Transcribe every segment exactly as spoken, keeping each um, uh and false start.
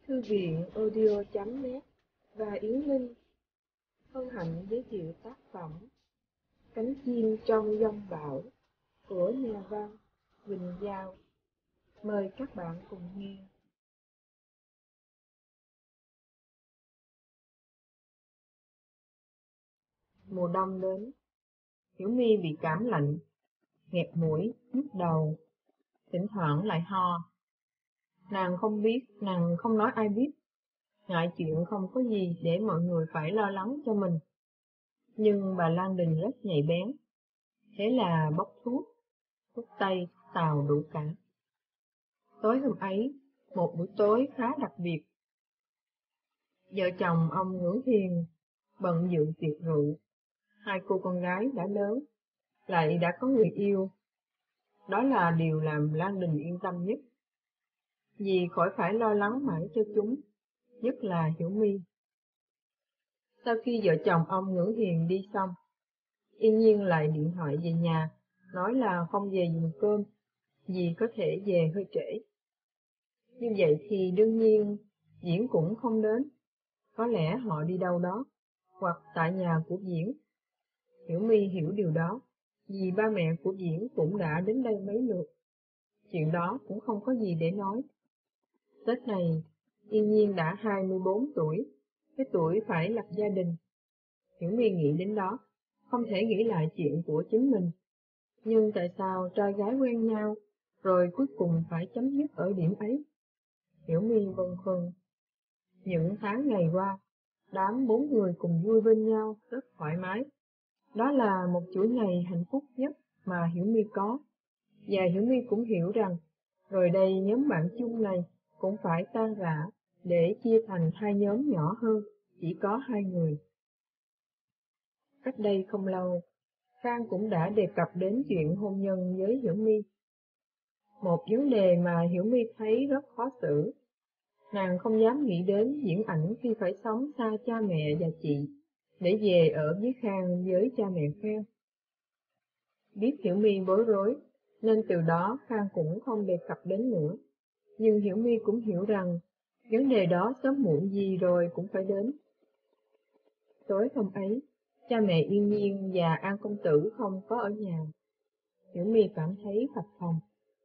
Thư viện audio chấm net và Yến Linh hân hạnh giới thiệu tác phẩm Cánh chim trong giông bão của nhà văn Quỳnh Giao. Mời các bạn cùng nghe. Mùa đông đến, Hiểu My bị cảm lạnh, nghẹt mũi, nhức đầu, thỉnh thoảng lại ho. Nàng không biết, nàng không nói ai biết, ngại chuyện không có gì để mọi người phải lo lắng cho mình. Nhưng bà Lan Đình rất nhạy bén, thế là bốc thuốc, thuốc tây, tàu đủ cả. Tối hôm ấy, một buổi tối khá đặc biệt. Vợ chồng ông Ngưỡng Hiền bận dự tiệc rượu. Hai cô con gái đã lớn, lại đã có người yêu. Đó là điều làm Lan Đình yên tâm nhất, vì khỏi phải lo lắng mãi cho chúng, nhất là Hiểu My. Sau khi vợ chồng ông Ngưỡng Hiền đi xong, Yên Nhiên lại điện thoại về nhà, nói là không về dùng cơm, vì có thể về hơi trễ. Như vậy thì đương nhiên Diễn cũng không đến, có lẽ họ đi đâu đó, hoặc tại nhà của Diễn. Hiểu My hiểu điều đó, vì ba mẹ của Diễn cũng đã đến đây mấy lượt. Chuyện đó cũng không có gì để nói. Tết này, Yên Nhiên đã hai mươi bốn tuổi, cái tuổi phải lập gia đình. Hiểu My nghĩ đến đó, không thể nghĩ lại chuyện của chính mình. Nhưng tại sao trai gái quen nhau, rồi cuối cùng phải chấm dứt ở điểm ấy? Hiểu My bâng khuâng. Những tháng ngày qua, đám bốn người cùng vui bên nhau rất thoải mái. Đó là một chuỗi ngày hạnh phúc nhất mà Hiểu My có. Và Hiểu My cũng hiểu rằng, rồi đây nhóm bạn chung này cũng phải tan rã để chia thành hai nhóm nhỏ hơn, chỉ có hai người. Cách đây không lâu, Khang cũng đã đề cập đến chuyện hôn nhân với Hiểu My. Một vấn đề mà Hiểu My thấy rất khó xử. Nàng không dám nghĩ đến Diễn Ảnh khi phải sống xa cha mẹ và chị, để về ở với Khang với cha mẹ Khang. Biết Hiểu My bối rối, nên từ đó Khang cũng không đề cập đến nữa. Nhưng Hiểu My cũng hiểu rằng, vấn đề đó sớm muộn gì rồi cũng phải đến. Tối hôm ấy, cha mẹ Yên Nhiên và An Công Tử không có ở nhà. Hiểu My cảm thấy phập phồng.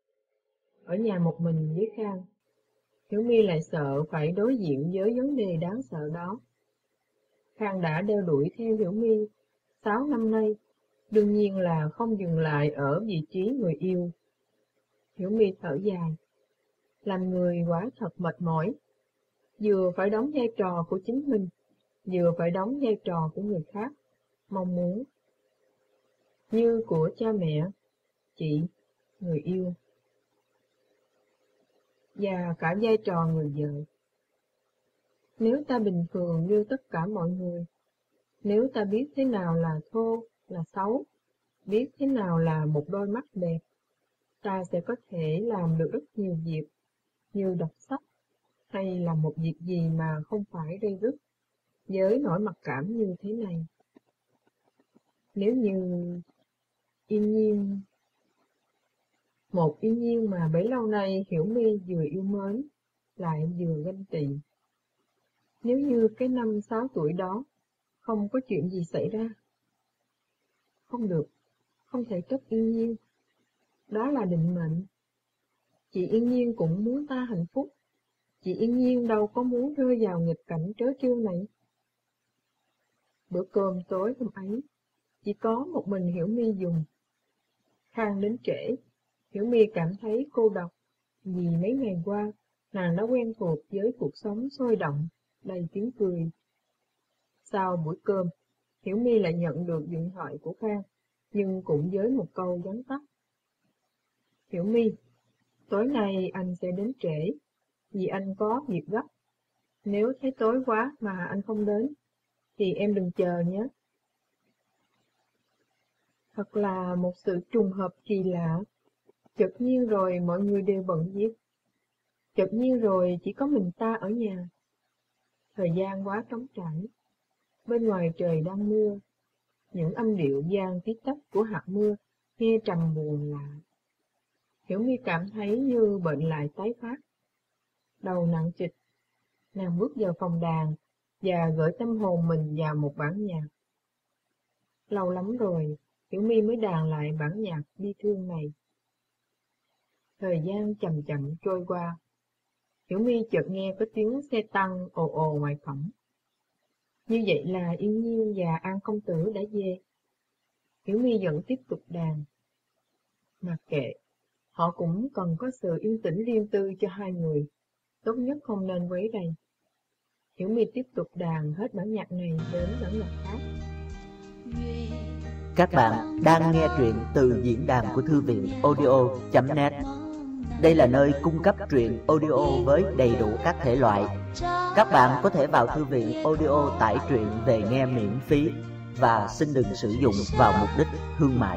Ở nhà một mình với Khang, Hiểu My lại sợ phải đối diện với vấn đề đáng sợ đó. Khang đã đeo đuổi theo Hiểu My sáu năm nay, đương nhiên là không dừng lại ở vị trí người yêu. Hiểu My thở dài. Làm người quá thật mệt mỏi, vừa phải đóng vai trò của chính mình, vừa phải đóng vai trò của người khác, mong muốn. Như của cha mẹ, chị, người yêu, và cả vai trò người vợ. Nếu ta bình thường như tất cả mọi người, nếu ta biết thế nào là thô, là xấu, biết thế nào là một đôi mắt đẹp, ta sẽ có thể làm được rất nhiều việc, như đọc sách, hay là một việc gì mà không phải day dứt, với nỗi mặc cảm như thế này. Nếu như Yên Nhiên, một Yên Nhiên mà bấy lâu nay Hiểu My vừa yêu mến, lại vừa ganh tị. Nếu như cái năm sáu tuổi đó, không có chuyện gì xảy ra. Không được, không thể trách Yên Nhiên. Đó là định mệnh. Chị Yên Nhiên cũng muốn ta hạnh phúc. Chị Yên Nhiên đâu có muốn rơi vào nghịch cảnh trớ trêu này. Bữa cơm tối hôm ấy, chỉ có một mình Hiểu My dùng. Khang đến trễ, Hiểu My cảm thấy cô độc, vì mấy ngày qua, nàng đã quen thuộc với cuộc sống sôi động, đầy tiếng cười. Sau buổi cơm, Hiểu My lại nhận được điện thoại của Khang, nhưng cũng với một câu vắn tắt. Hiểu My, tối nay anh sẽ đến trễ, vì anh có việc gấp. Nếu thấy tối quá mà anh không đến, thì em đừng chờ nhé. Thật là một sự trùng hợp kỳ lạ. Chợt nhiên rồi mọi người đều bận việc. Chợt nhiên rồi chỉ có mình ta ở nhà. Thời gian quá trống trải. Bên ngoài trời đang mưa. Những âm điệu vang tí tách của hạt mưa nghe trầm buồn lạ. Hiểu My cảm thấy như bệnh lại tái phát. Đầu nặng trịch, Nàng bước vào phòng đàn và gửi tâm hồn mình vào một bản nhạc. Lâu lắm rồi, Hiểu My mới đàn lại bản nhạc bi thương này. Thời gian chậm chậm trôi qua. Hiểu My chợt nghe có tiếng xe tăng ồ ồ ngoài cổng. Như vậy là Yên Nhiên và An công tử đã về. Hiểu My vẫn tiếp tục đàn. Mặc kệ, họ cũng cần có sự yên tĩnh riêng tư cho hai người. Tốt nhất không nên quấy rầy. Hiểu My tiếp tục đàn hết bản nhạc này đến bản nhạc khác. Các bạn đang nghe truyện từ diễn đàn của thư viện audio chấm net. Đây là nơi cung cấp truyện audio với đầy đủ các thể loại. Các bạn có thể vào thư viện audio tải truyện về nghe miễn phí và xin đừng sử dụng vào mục đích thương mại.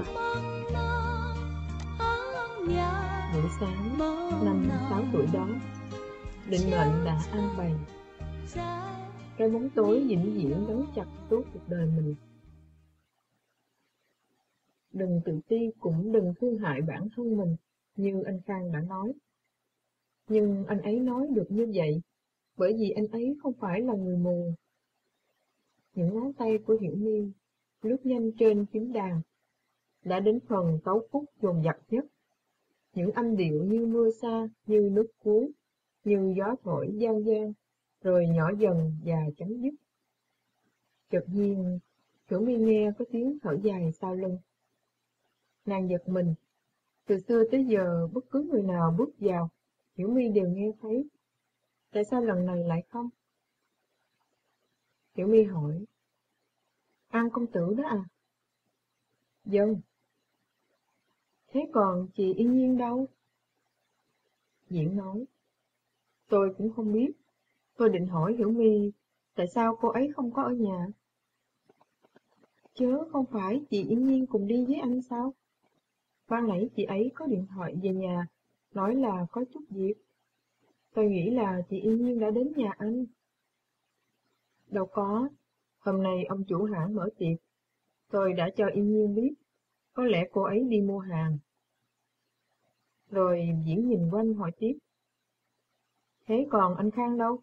Buổi sáng, năm sáu tuổi đó, định mệnh đã an bày. Cái bóng tối vĩnh viễn gắn chặt suốt cuộc đời mình. Đừng tự ti cũng đừng thương hại bản thân mình, như anh Khang đã nói. Nhưng anh ấy nói được như vậy, bởi vì anh ấy không phải là người mù. Những ngón tay của Hiểu My lướt nhanh trên phím đàn, đã đến phần tấu khúc dồn dập nhất. Những âm điệu như mưa xa, như nước cuốn, như gió thổi gian gian, rồi nhỏ dần và chấm dứt. Chợt nhiên, Hiểu My nghe có tiếng thở dài sau lưng. Nàng giật mình. Từ xưa tới giờ, bất cứ người nào bước vào, Hiểu My đều nghe thấy. Tại sao lần này lại không? Hiểu My hỏi. An công tử đó à? Vâng. Thế còn chị Yên Nhiên đâu? Diễn nói. Tôi cũng không biết. Tôi định hỏi Hiểu My, tại sao cô ấy không có ở nhà? Chớ không phải chị Yên Nhiên cùng đi với anh sao? Ban nãy chị ấy có điện thoại về nhà, nói là có chút việc. Tôi nghĩ là chị Yên Nhiên đã đến nhà anh. Đâu có, hôm nay ông chủ hãng mở tiệc. Tôi đã cho Yên Nhiên biết, có lẽ cô ấy đi mua hàng. Rồi Diễn nhìn quanh hỏi tiếp. Thế còn anh Khang đâu?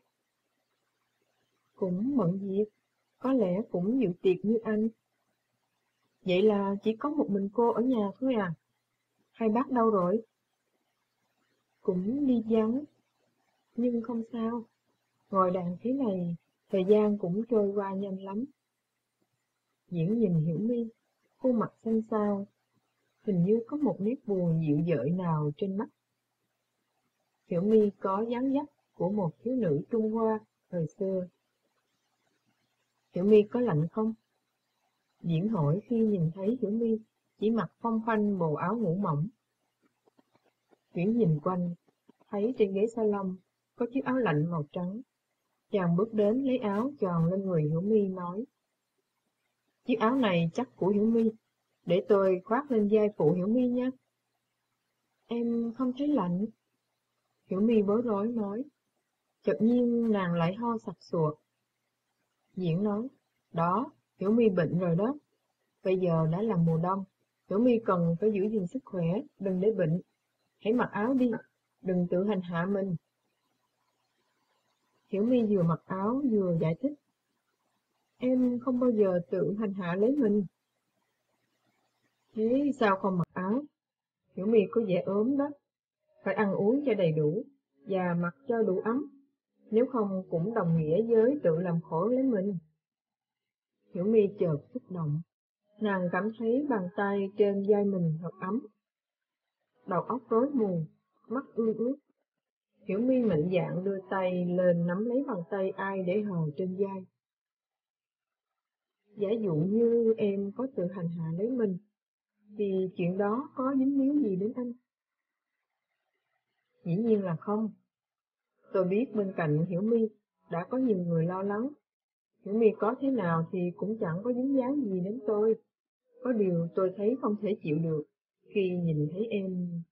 Cũng bận việc, có lẽ cũng dự tiệc như anh. Vậy là chỉ có một mình cô ở nhà thôi à? Hai bác đâu rồi? Cũng đi vắng, nhưng không sao. Ngồi đàn thế này, thời gian cũng trôi qua nhanh lắm. Diễn nhìn Hiểu My, khuôn mặt xanh xao, hình như có một nét buồn dịu dợi nào trên mắt. Hiểu My có dáng dấp của một thiếu nữ Trung Hoa thời xưa. Hiểu My có lạnh không? Diễn hỏi khi nhìn thấy Hiểu My chỉ mặc phong phanh bộ áo ngủ mỏng. Diễn nhìn quanh, thấy trên ghế salon có chiếc áo lạnh màu trắng. Chàng bước đến lấy áo tròn lên người Hiểu My nói. Chiếc áo này chắc của Hiểu My, để tôi khoác lên vai phụ Hiểu My nhé. Em không thấy lạnh. Hiểu My bối rối nói. Chợt nhiên nàng lại ho sặc sụa. Diễn nói. Đó, Hiểu My bệnh rồi đó. Bây giờ đã là mùa đông, Hiểu My cần phải giữ gìn sức khỏe, đừng để bệnh. Hãy mặc áo đi, đừng tự hành hạ mình. Hiểu My vừa mặc áo vừa giải thích. Em không bao giờ tự hành hạ lấy mình. Thế sao không mặc áo? Hiểu My có vẻ ốm đó. Phải ăn uống cho đầy đủ và mặc cho đủ ấm. Nếu không cũng đồng nghĩa với tự làm khổ lấy mình. Hiểu My chợt xúc động. Nàng cảm thấy bàn tay trên vai mình thật ấm. Đầu óc rối mù, mắt ương ướt. Hiểu My mạnh dạn đưa tay lên nắm lấy bàn tay ai để hờ trên vai. Giả dụ như em có tự hành hạ lấy mình, thì chuyện đó có dính líu gì đến anh? Dĩ nhiên là không. Tôi biết bên cạnh Hiểu My đã có nhiều người lo lắng. Hiểu My có thế nào thì cũng chẳng có dính dáng gì đến tôi. Có điều tôi thấy không thể chịu được khi nhìn thấy em.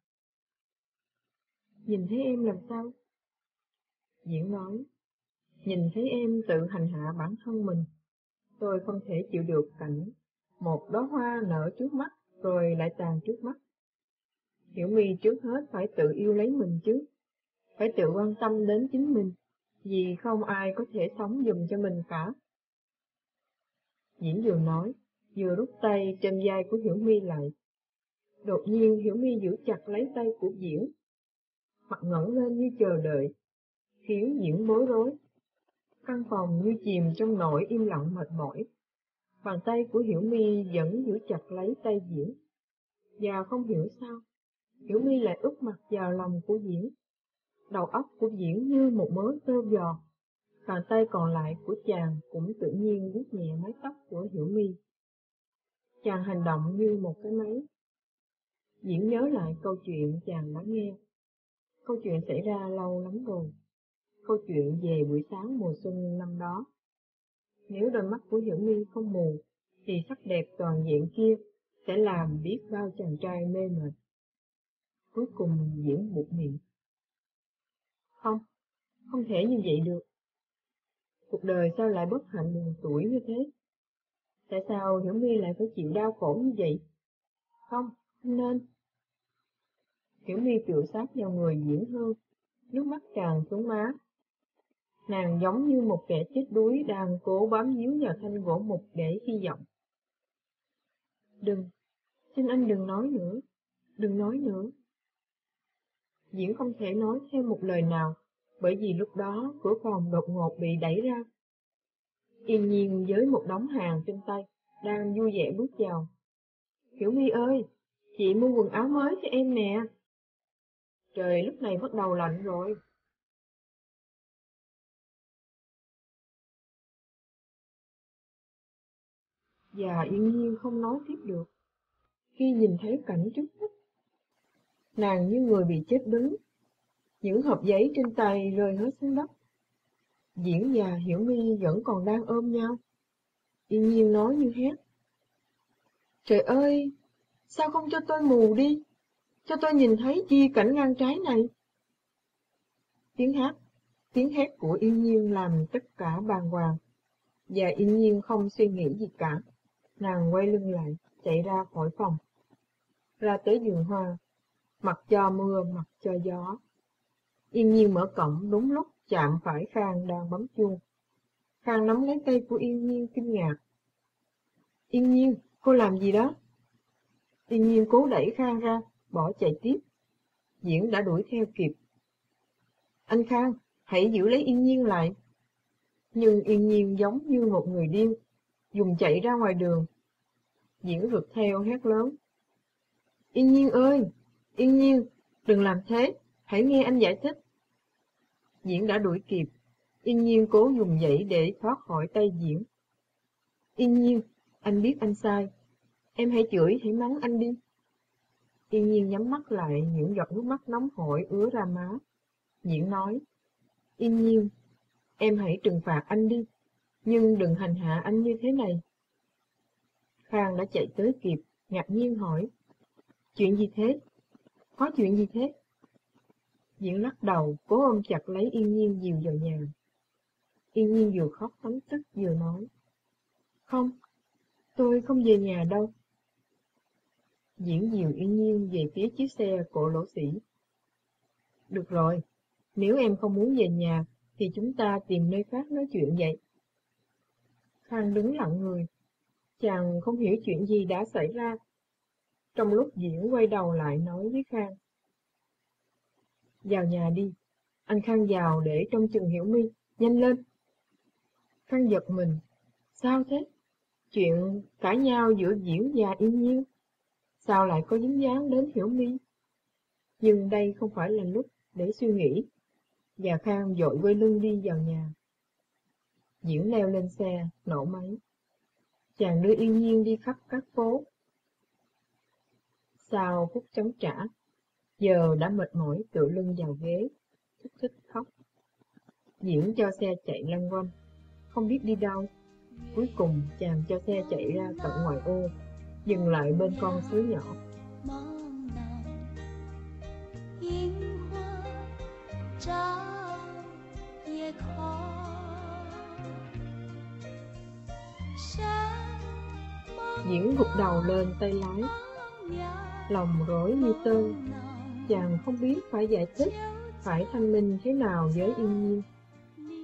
Nhìn thấy em làm sao? Diễn nói. Nhìn thấy em tự hành hạ bản thân mình. Tôi không thể chịu được cảnh một đóa hoa nở trước mắt rồi lại tàn trước mắt. Hiểu My trước hết phải tự yêu lấy mình chứ. Phải tự quan tâm đến chính mình, vì không ai có thể sống giùm cho mình cả. Diễn vừa nói, vừa rút tay trên vai của Hiểu My lại. Đột nhiên Hiểu My giữ chặt lấy tay của Diễn, mặt ngẩng lên như chờ đợi, khiến Diễn bối rối. Căn phòng như chìm trong nỗi im lặng mệt mỏi. Bàn tay của Hiểu My vẫn giữ chặt lấy tay Diễn. Và không hiểu sao, Hiểu My lại úp mặt vào lòng của Diễn. Đầu óc của Diễn như một mớ tơ giò. Bàn tay còn lại của chàng cũng tự nhiên vuốt nhẹ mái tóc của Hiểu My. Chàng hành động như một cái máy. Diễn nhớ lại câu chuyện chàng đã nghe. Câu chuyện xảy ra lâu lắm rồi. Câu chuyện về buổi sáng mùa xuân năm đó. Nếu đôi mắt của Hiểu My không mù, thì sắc đẹp toàn diện kia sẽ làm biết bao chàng trai mê mệt. Cuối cùng Diễn buột miệng. Không, không thể như vậy được. Cuộc đời sao lại bất hạnh buồn tuổi như thế? Tại sao Hiểu My lại phải chịu đau khổ như vậy? Không, không nên. Hiểu My tựa sát vào người Diễn hơn, nước mắt tràn xuống má. Nàng giống như một kẻ chết đuối đang cố bám víu vào thanh gỗ mục để hy vọng. Đừng, xin anh đừng nói nữa, đừng nói nữa. Diễn không thể nói thêm một lời nào, bởi vì lúc đó cửa phòng đột ngột bị đẩy ra. Yên Nhiên với một đống hàng trên tay, đang vui vẻ bước vào. Hiểu My ơi, chị mua quần áo mới cho em nè. Trời lúc này bắt đầu lạnh rồi. Và Yên Nhiên không nói tiếp được. Khi nhìn thấy cảnh trước mắt, nàng như người bị chết đứng. Những hộp giấy trên tay rơi hết xuống đất. Diễn và Hiểu My vẫn còn đang ôm nhau. Yên Nhiên nói như hét. Trời ơi, sao không cho tôi mù đi? Cho tôi nhìn thấy chi cảnh ngang trái này. Tiếng hát, tiếng hét của Yên Nhiên làm tất cả bàng hoàng. Và Yên Nhiên không suy nghĩ gì cả. Nàng quay lưng lại, chạy ra khỏi phòng. Ra tới vườn hoa, mặc cho mưa, mặc cho gió. Yên Nhiên mở cổng đúng lúc chạm phải Khang đang bấm chuông. Khang nắm lấy tay của Yên Nhiên kinh ngạc. Yên Nhiên, cô làm gì đó? Yên Nhiên cố đẩy Khang ra, bỏ chạy tiếp. Diễn đã đuổi theo kịp. Anh Khang, hãy giữ lấy Yên Nhiên lại. Nhưng Yên Nhiên giống như một người điên, dùng chạy ra ngoài đường. Diễn rượt theo hét lớn. Yên Nhiên ơi, Yên Nhiên, đừng làm thế, hãy nghe anh giải thích. Diễn đã đuổi kịp. Yên Nhiên cố dùng dãy để thoát khỏi tay Diễn. Yên Nhiên, anh biết anh sai. Em hãy chửi, hãy mắng anh đi. Yên Nhiên nhắm mắt lại, những giọt nước mắt nóng hổi ứa ra má. Diễn nói. Yên Nhiên, em hãy trừng phạt anh đi, nhưng đừng hành hạ anh như thế này. Khang đã chạy tới kịp, ngạc nhiên hỏi. Chuyện gì thế? Có chuyện gì thế? Diễn lắc đầu, cố ôm chặt lấy Yên Nhiên dìu vào nhà. Yên Nhiên vừa khóc tấm tức vừa nói. Không, tôi không về nhà đâu. Diễn dìu Yên Nhiên về phía chiếc xe cộ lỗ sĩ. Được rồi, nếu em không muốn về nhà, thì chúng ta tìm nơi khác nói chuyện vậy. Khang đứng lặng người. Chàng không hiểu chuyện gì đã xảy ra. Trong lúc Diễn quay đầu lại nói với Khang. Vào nhà đi. Anh Khang vào để trông chừng Hiểu My. Nhanh lên. Khang giật mình. Sao thế? Chuyện cãi nhau giữa Diễn và Yên Nhiên. Sao lại có dính dáng đến Hiểu My? Nhưng đây không phải là lúc để suy nghĩ. Và Khang vội quay lưng đi vào nhà. Diễn leo lên xe, nổ máy. Chàng đưa Yên Nhiên đi khắp các phố. Sau phút chống trả, giờ đã mệt mỏi tựa lưng vào ghế, thúc thích khóc. Diễn cho xe chạy lăn quanh, không biết đi đâu. Cuối cùng chàng cho xe chạy ra tận ngoài ô, dừng lại bên con suối nhỏ. Diễn gục đầu lên tay lái, lòng rối như tơ. Chàng không biết phải giải thích, phải thanh minh thế nào với Yên Nhiên.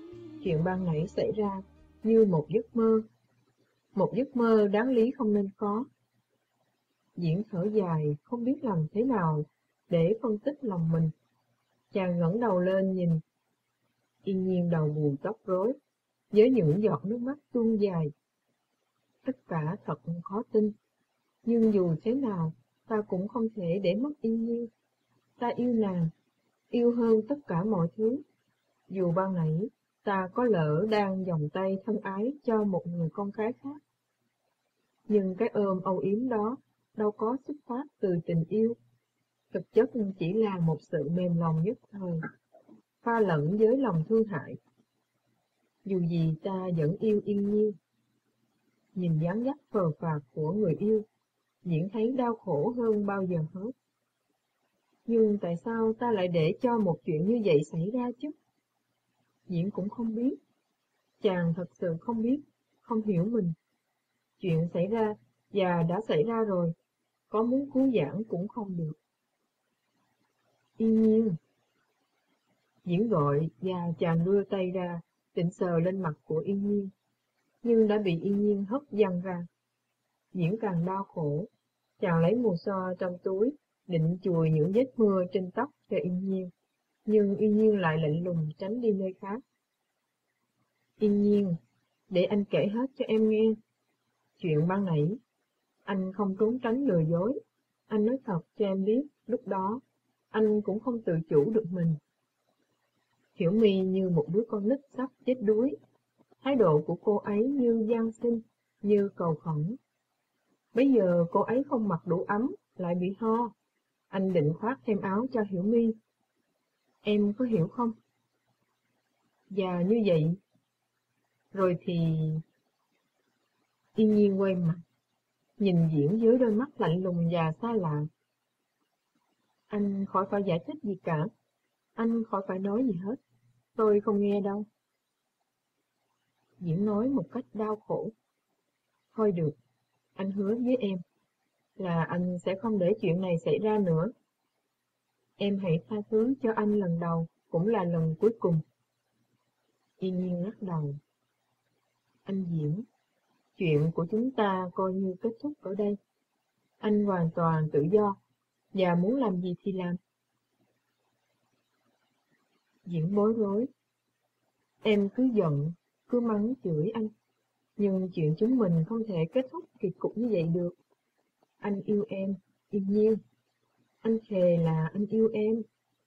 Chuyện ban nãy xảy ra như một giấc mơ, một giấc mơ đáng lý không nên có. Diễn thở dài, không biết làm thế nào để phân tích lòng mình. Chàng ngẩng đầu lên nhìn, Yên Nhiên đầu buồn tóc rối, với những giọt nước mắt tuôn dài. Tất cả thật khó tin, nhưng dù thế nào, ta cũng không thể để mất Yên Nhiên. Ta yêu nàng, yêu hơn tất cả mọi thứ. Dù ban nãy ta có lỡ đang vòng tay thân ái cho một người con gái khác. Nhưng cái ôm âu yếm đó đâu có xuất phát từ tình yêu. Thực chất chỉ là một sự mềm lòng nhất thời, pha lẫn với lòng thương hại. Dù gì ta vẫn yêu Yên Nhiên. Nhìn dáng dấp phờ phạc của người yêu, Diễn thấy đau khổ hơn bao giờ hết. Nhưng tại sao ta lại để cho một chuyện như vậy xảy ra chứ? Diễn cũng không biết. Chàng thật sự không biết, không hiểu mình. Chuyện xảy ra và đã xảy ra rồi, có muốn cứu vãn cũng không được. Yên Nhiên. Diễn gọi và chàng đưa tay ra, định sờ lên mặt của Yên Nhiên, nhưng đã bị Yên Nhiên hất văng ra. Diễn càng đau khổ, chàng lấy mùa xoa trong túi, định chùi những vết mưa trên tóc cho Yên Nhiên, nhưng Yên Nhiên lại lạnh lùng tránh đi nơi khác. Yên Nhiên, để anh kể hết cho em nghe. Chuyện ban nãy, anh không trốn tránh lừa dối, anh nói thật cho em biết, lúc đó, anh cũng không tự chủ được mình. Hiểu My như một đứa con nít sắp chết đuối, thái độ của cô ấy như van xin, như cầu khẩn. Bây giờ cô ấy không mặc đủ ấm, lại bị ho. Anh định khoác thêm áo cho Hiểu My. Em có hiểu không? Và như vậy, rồi thì... Yên Nhiên quay mặt, nhìn Diễn với đôi mắt lạnh lùng và xa lạ. Anh khỏi phải giải thích gì cả, anh khỏi phải nói gì hết, tôi không nghe đâu. Diễn nói một cách đau khổ. Thôi được, anh hứa với em là anh sẽ không để chuyện này xảy ra nữa. Em hãy tha thứ cho anh lần đầu, cũng là lần cuối cùng. Yên Nhiên lắc đầu. Anh Diễn, chuyện của chúng ta coi như kết thúc ở đây. Anh hoàn toàn tự do, và muốn làm gì thì làm. Diễn bối rối. Em cứ giận, cứ mắng chửi anh. Nhưng chuyện chúng mình không thể kết thúc kỳ cục như vậy được. Anh yêu em, Yên Nhiên. Anh thề là anh yêu em.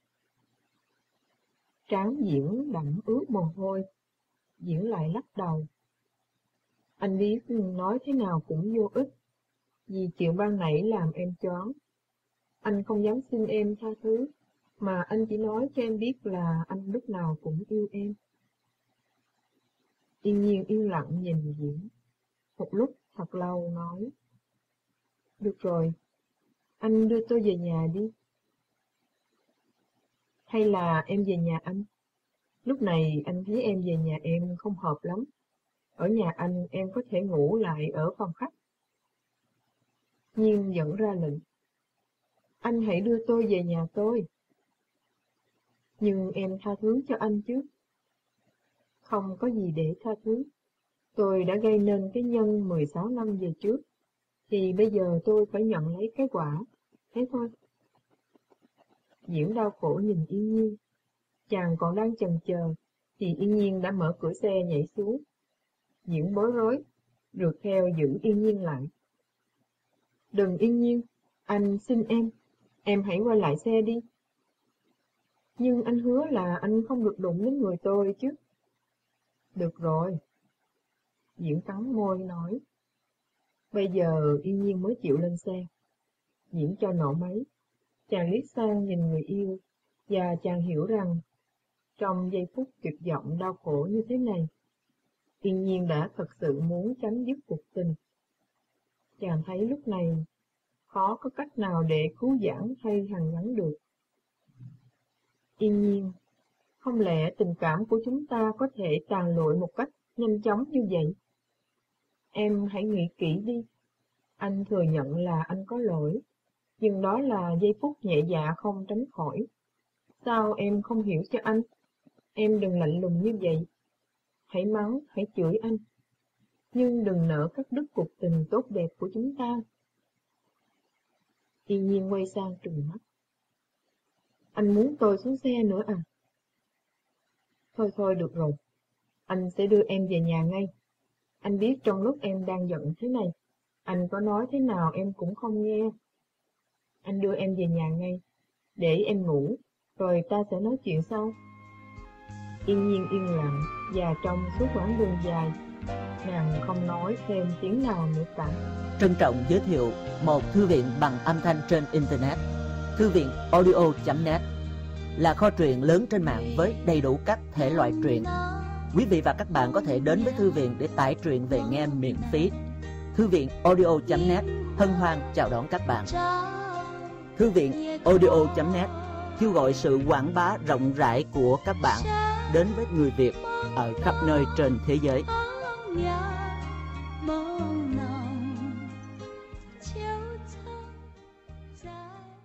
Trán Diễn đẫm ướt mồ hôi. Diễn lại lắc đầu. Anh biết nói thế nào cũng vô ích, vì chuyện ban nãy làm em choáng. Anh không dám xin em tha thứ, mà anh chỉ nói cho em biết là anh lúc nào cũng yêu em. Yên Nhiên yên lặng nhìn Diễn. Một lúc thật lâu nói. Được rồi, anh đưa tôi về nhà đi. Hay là em về nhà anh? Lúc này anh thấy em về nhà em không hợp lắm. Ở nhà anh em có thể ngủ lại ở phòng khách. Nhiên dẫn ra lệnh. Anh hãy đưa tôi về nhà tôi. Nhưng em tha thứ cho anh chứ. Không có gì để tha thứ. Tôi đã gây nên cái nhân mười sáu năm về trước, thì bây giờ tôi phải nhận lấy cái quả. Thế thôi. Diễn đau khổ nhìn Yên Nhiên. Chàng còn đang chần chờ, thì Yên Nhiên đã mở cửa xe nhảy xuống. Diễn bối rối, rượt theo giữ Yên Nhiên lại. Đừng Yên Nhiên, anh xin em, em hãy quay lại xe đi. Nhưng anh hứa là anh không được đụng đến người tôi chứ. Được rồi. Diễn cắn môi nói. Bây giờ Yên Nhiên mới chịu lên xe. Diễn cho nổ máy. Chàng liếc sang nhìn người yêu, và chàng hiểu rằng, trong giây phút tuyệt vọng đau khổ như thế này, Yên Nhiên đã thật sự muốn chấm dứt cuộc tình. Chàng thấy lúc này, khó có cách nào để cứu vãn hay hàn gắn được. Yên Nhiên, không lẽ tình cảm của chúng ta có thể tàn lụi một cách nhanh chóng như vậy? Em hãy nghĩ kỹ đi. Anh thừa nhận là anh có lỗi, nhưng đó là giây phút nhẹ dạ không tránh khỏi. Sao em không hiểu cho anh? Em đừng lạnh lùng như vậy. hãy mắng, hãy chửi anh. Nhưng đừng nỡ cắt đứt cuộc tình tốt đẹp của chúng ta. Yên Nhiên quay sang trừng mắt. Anh muốn tôi xuống xe nữa à? Thôi thôi được rồi, anh sẽ đưa em về nhà ngay. Anh biết trong lúc em đang giận thế này, anh có nói thế nào em cũng không nghe. Anh đưa em về nhà ngay, để em ngủ, rồi ta sẽ nói chuyện sau. Yên Nhiên yên lặng, và trong suốt quãng đường dài, nàng không nói thêm tiếng nào nữa cả. Trân trọng giới thiệu một thư viện bằng âm thanh trên Internet. Thư viện audio chấm net là kho truyện lớn trên mạng với đầy đủ các thể loại truyện. Quý vị và các bạn có thể đến với thư viện để tải truyện về nghe miễn phí. Thư viện audio chấm net hân hoan chào đón các bạn. Thư viện audio chấm net kêu gọi sự quảng bá rộng rãi của các bạn đến với người Việt ở khắp nơi trên thế giới. Chiếu